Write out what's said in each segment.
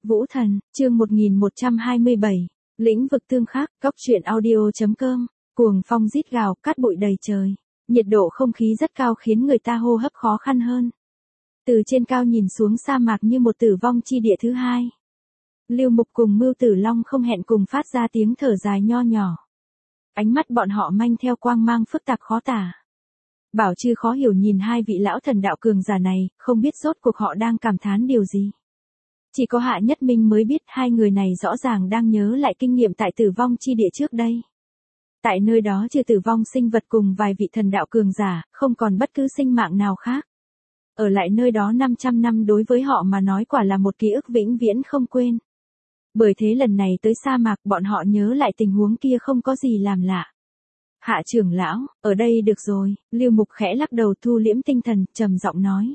Vũ Thần, chương 1127, lĩnh vực tương khắc, góc truyện audio.com, cuồng phong rít gào, cát bụi đầy trời. Nhiệt độ không khí rất cao khiến người ta hô hấp khó khăn hơn. Từ trên cao nhìn xuống sa mạc như một tử vong chi địa thứ hai. Lưu Mục cùng Mưu Tử Long không hẹn cùng phát ra tiếng thở dài nho nhỏ. Ánh mắt bọn họ manh theo quang mang phức tạp khó tả. Bảo Trư khó hiểu nhìn hai vị lão thần đạo cường giả này, không biết rốt cuộc họ đang cảm thán điều gì. Chỉ có Hạ Nhất Minh mới biết hai người này rõ ràng đang nhớ lại kinh nghiệm tại tử vong chi địa trước đây. Tại nơi đó trừ tử vong sinh vật cùng vài vị thần đạo cường giả, không còn bất cứ sinh mạng nào khác. Ở lại nơi đó 500 năm đối với họ mà nói quả là một ký ức vĩnh viễn không quên. Bởi thế lần này tới sa mạc bọn họ nhớ lại tình huống kia không có gì làm lạ. Hạ trưởng lão, ở đây được rồi, Lưu Mục khẽ lắc đầu thu liễm tinh thần, trầm giọng nói.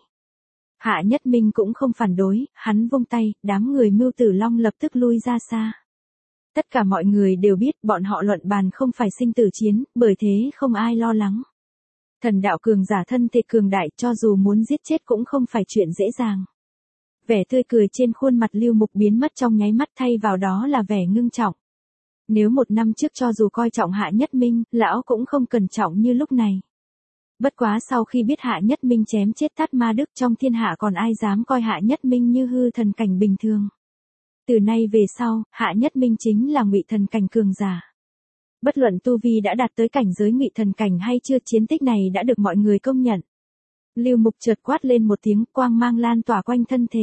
Hạ Nhất Minh cũng không phản đối, hắn vung tay, đám người Mưu Tử Long lập tức lui ra xa. Tất cả mọi người đều biết bọn họ luận bàn không phải sinh tử chiến, bởi thế không ai lo lắng. Thần đạo cường giả thân thể cường đại cho dù muốn giết chết cũng không phải chuyện dễ dàng. Vẻ tươi cười trên khuôn mặt Lưu Mục biến mất trong nháy mắt thay vào đó là vẻ ngưng trọng. Nếu một năm trước cho dù coi trọng Hạ Nhất Minh, lão cũng không cẩn trọng như lúc này. Bất quá sau khi biết Hạ Nhất Minh chém chết Tát Ma Đức trong thiên hạ còn ai dám coi Hạ Nhất Minh như hư thần cảnh bình thường. Từ nay về sau, Hạ Nhất Minh chính là ngụy thần cảnh cường giả. Bất luận tu vi đã đạt tới cảnh giới ngụy thần cảnh hay chưa, chiến tích này đã được mọi người công nhận. Lưu Mục chợt quát lên một tiếng, quang mang lan tỏa quanh thân thể.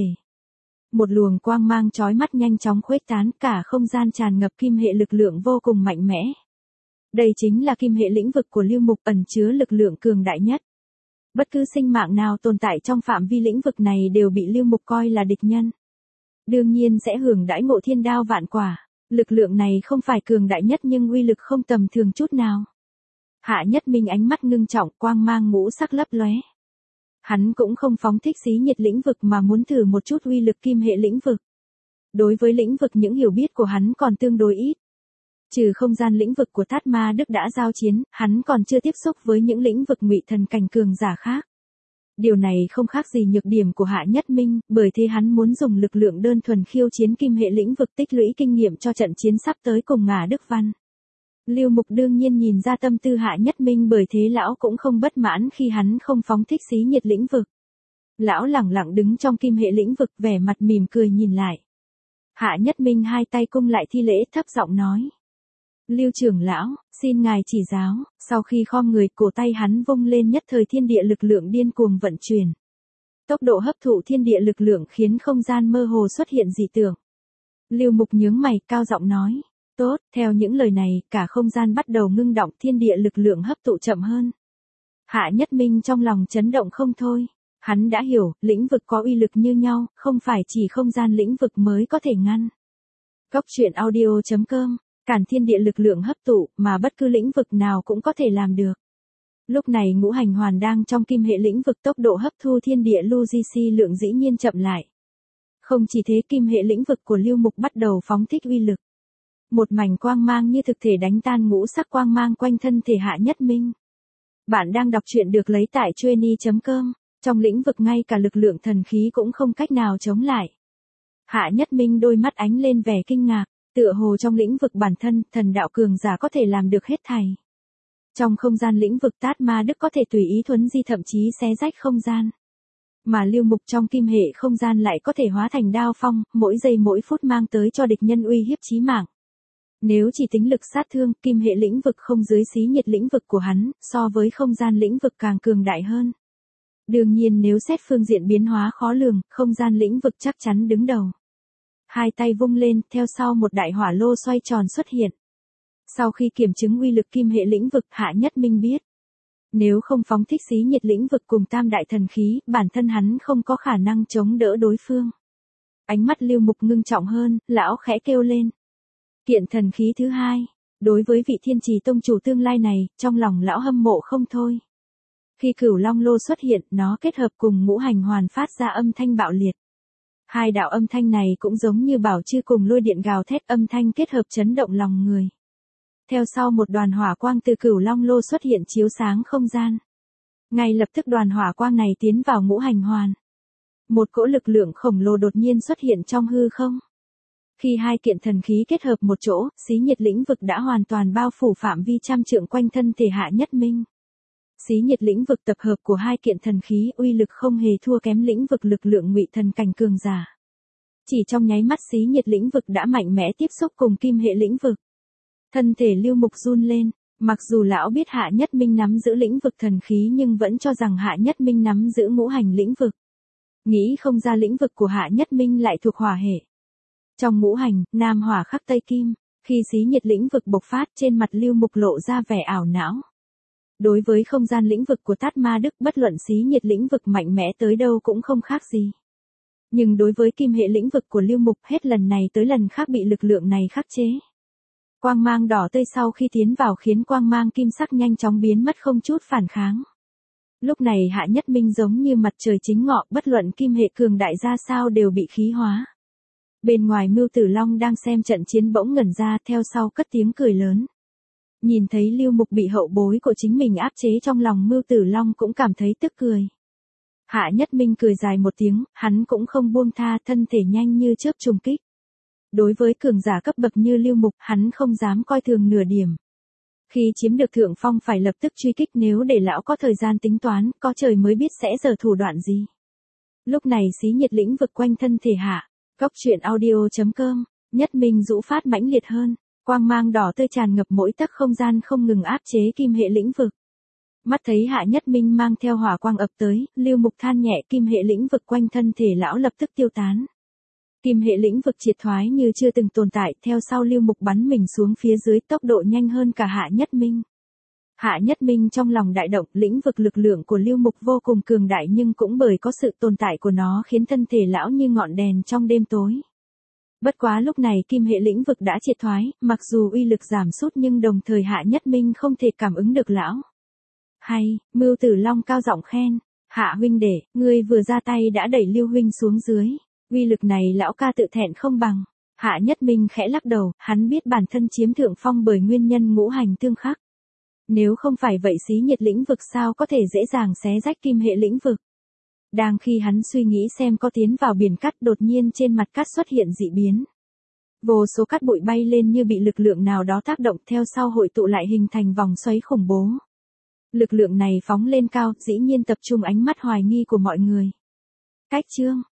Một luồng quang mang chói mắt nhanh chóng khuếch tán, cả không gian tràn ngập kim hệ lực lượng vô cùng mạnh mẽ. Đây chính là kim hệ lĩnh vực của Lưu Mục, ẩn chứa lực lượng cường đại nhất. Bất cứ sinh mạng nào tồn tại trong phạm vi lĩnh vực này đều bị Lưu Mục coi là địch nhân. Đương nhiên sẽ hưởng đãi ngộ thiên đao vạn quả. Lực lượng này không phải cường đại nhất nhưng uy lực không tầm thường chút nào. Hạ Nhất Minh ánh mắt ngưng trọng, quang mang ngũ sắc lấp lóe. Hắn cũng không phóng thích xí nhiệt lĩnh vực mà muốn thử một chút uy lực kim hệ lĩnh vực. Đối với lĩnh vực những hiểu biết của hắn còn tương đối ít. Trừ không gian lĩnh vực của Tát Ma Đức đã giao chiến, hắn còn chưa tiếp xúc với những lĩnh vực ngụy thần cảnh cường giả khác. Điều này không khác gì nhược điểm của Hạ Nhất Minh, bởi thế hắn muốn dùng lực lượng đơn thuần khiêu chiến kim hệ lĩnh vực tích lũy kinh nghiệm cho trận chiến sắp tới cùng Ngà Đức Văn. Lưu Mục đương nhiên nhìn ra tâm tư Hạ Nhất Minh, bởi thế lão cũng không bất mãn khi hắn không phóng thích xí nhiệt lĩnh vực. Lão lẳng lặng đứng trong kim hệ lĩnh vực, vẻ mặt mỉm cười nhìn lại. Hạ Nhất Minh hai tay cung lại thi lễ, thấp giọng nói. Lưu trưởng lão, xin ngài chỉ giáo. Sau khi khom người, cổ tay hắn vung lên, nhất thời thiên địa lực lượng điên cuồng vận chuyển. Tốc độ hấp thụ thiên địa lực lượng khiến không gian mơ hồ xuất hiện dị tượng. Lưu Mục nhướng mày, cao giọng nói. Tốt, theo những lời này, cả không gian bắt đầu ngưng động, thiên địa lực lượng hấp thụ chậm hơn. Hạ Nhất Minh trong lòng chấn động không thôi. Hắn đã hiểu, lĩnh vực có uy lực như nhau, không phải chỉ không gian lĩnh vực mới có thể ngăn. Góc truyện audio.com, cản thiên địa lực lượng hấp thụ, mà bất cứ lĩnh vực nào cũng có thể làm được. Lúc này ngũ hành hoàn đang trong kim hệ lĩnh vực, tốc độ hấp thu thiên địa UGC lượng dĩ nhiên chậm lại. Không chỉ thế, kim hệ lĩnh vực của Lưu Mục bắt đầu phóng thích uy lực. Một mảnh quang mang như thực thể đánh tan ngũ sắc quang mang quanh thân thể Hạ Nhất Minh. Bạn đang đọc truyện được lấy tại Chueny.com, trong lĩnh vực ngay cả lực lượng thần khí cũng không cách nào chống lại. Hạ Nhất Minh đôi mắt ánh lên vẻ kinh ngạc, tựa hồ trong lĩnh vực bản thân, thần đạo cường giả có thể làm được hết thảy. Trong không gian lĩnh vực Tát Ma Đức có thể tùy ý thuấn di, thậm chí xé rách không gian. Mà Lưu Mục trong kim hệ không gian lại có thể hóa thành đao phong, mỗi giây mỗi phút mang tới cho địch nhân uy hiếp chí mạng. Nếu chỉ tính lực sát thương, kim hệ lĩnh vực không dưới xí nhiệt lĩnh vực của hắn, so với không gian lĩnh vực càng cường đại hơn. Đương nhiên nếu xét phương diện biến hóa khó lường, không gian lĩnh vực chắc chắn đứng đầu. Hai tay vung lên, theo sau một đại hỏa lô xoay tròn xuất hiện. Sau khi kiểm chứng uy lực kim hệ lĩnh vực, Hạ Nhất Minh biết. Nếu không phóng thích xí nhiệt lĩnh vực cùng tam đại thần khí, bản thân hắn không có khả năng chống đỡ đối phương. Ánh mắt Lưu Mục ngưng trọng hơn, lão khẽ kêu lên. Kiện thần khí thứ hai, đối với vị Thiên Trì tông chủ tương lai này, trong lòng lão hâm mộ không thôi. Khi Cửu Long lô xuất hiện, nó kết hợp cùng ngũ hành hoàn phát ra âm thanh bạo liệt. Hai đạo âm thanh này cũng giống như bảo chư cùng lôi điện gào thét, âm thanh kết hợp chấn động lòng người. Theo sau một đoàn hỏa quang từ Cửu Long lô xuất hiện chiếu sáng không gian. Ngay lập tức đoàn hỏa quang này tiến vào ngũ hành hoàn. Một cỗ lực lượng khổng lồ đột nhiên xuất hiện trong hư không. Khi hai kiện thần khí kết hợp một chỗ, xí nhiệt lĩnh vực đã hoàn toàn bao phủ phạm vi trăm trượng quanh thân thể Hạ Nhất Minh. Xí nhiệt lĩnh vực tập hợp của hai kiện thần khí uy lực không hề thua kém lĩnh vực lực lượng ngụy thần cảnh cường giả. Chỉ trong nháy mắt xí nhiệt lĩnh vực đã mạnh mẽ tiếp xúc cùng kim hệ lĩnh vực. Thân thể Lưu Mục run lên, mặc dù lão biết Hạ Nhất Minh nắm giữ lĩnh vực thần khí nhưng vẫn cho rằng Hạ Nhất Minh nắm giữ ngũ hành lĩnh vực. Nghĩ không ra lĩnh vực của Hạ Nhất Minh lại thuộc hỏa hệ. Trong ngũ hành, nam hỏa khắc tây kim, khi xí nhiệt lĩnh vực bộc phát trên mặt Lưu Mục lộ ra vẻ ảo não. Đối với không gian lĩnh vực của Tát Ma Đức bất luận xí nhiệt lĩnh vực mạnh mẽ tới đâu cũng không khác gì. Nhưng đối với kim hệ lĩnh vực của Lưu Mục hết lần này tới lần khác bị lực lượng này khắc chế. Quang mang đỏ tươi sau khi tiến vào khiến quang mang kim sắc nhanh chóng biến mất không chút phản kháng. Lúc này Hạ Nhất Minh giống như mặt trời chính ngọ, bất luận kim hệ cường đại ra sao đều bị khí hóa. Bên ngoài Mưu Tử Long đang xem trận chiến bỗng ngẩn ra, theo sau cất tiếng cười lớn. Nhìn thấy Lưu Mục bị hậu bối của chính mình áp chế, trong lòng Mưu Tử Long cũng cảm thấy tức cười. Hạ Nhất Minh cười dài một tiếng, hắn cũng không buông tha, thân thể nhanh như chớp trùng kích. Đối với cường giả cấp bậc như Lưu Mục, hắn không dám coi thường nửa điểm. Khi chiếm được thượng phong phải lập tức truy kích, nếu để lão có thời gian tính toán, có trời mới biết sẽ giở thủ đoạn gì. Lúc này xí nhiệt lĩnh vực quanh thân thể Hạ. Cốc truyện audio.com, Nhất Minh dũ phát mãnh liệt hơn, quang mang đỏ tươi tràn ngập mỗi tấc không gian không ngừng áp chế kim hệ lĩnh vực. Mắt thấy Hạ Nhất Minh mang theo hỏa quang ập tới, Lưu Mục than nhẹ, kim hệ lĩnh vực quanh thân thể lão lập tức tiêu tán. Kim hệ lĩnh vực triệt thoái như chưa từng tồn tại, theo sau Lưu Mục bắn mình xuống phía dưới, tốc độ nhanh hơn cả Hạ Nhất Minh. Hạ Nhất Minh trong lòng đại động, lĩnh vực lực lượng của Lưu Mục vô cùng cường đại nhưng cũng bởi có sự tồn tại của nó khiến thân thể lão như ngọn đèn trong đêm tối. Bất quá lúc này kim hệ lĩnh vực đã triệt thoái, mặc dù uy lực giảm sút nhưng đồng thời Hạ Nhất Minh không thể cảm ứng được lão. Hay, Mưu Tử Long cao giọng khen, Hạ huynh đệ, ngươi vừa ra tay đã đẩy Lưu huynh xuống dưới, uy lực này lão ca tự thẹn không bằng. Hạ Nhất Minh khẽ lắc đầu, hắn biết bản thân chiếm thượng phong bởi nguyên nhân ngũ hành tương khắc. Nếu không phải vậy xí nhiệt lĩnh vực sao có thể dễ dàng xé rách kim hệ lĩnh vực. Đang khi hắn suy nghĩ xem có tiến vào biển cát, đột nhiên trên mặt cát xuất hiện dị biến. Vô số cát bụi bay lên như bị lực lượng nào đó tác động, theo sau hội tụ lại hình thành vòng xoáy khủng bố. Lực lượng này phóng lên cao, dĩ nhiên tập trung ánh mắt hoài nghi của mọi người. Cách chương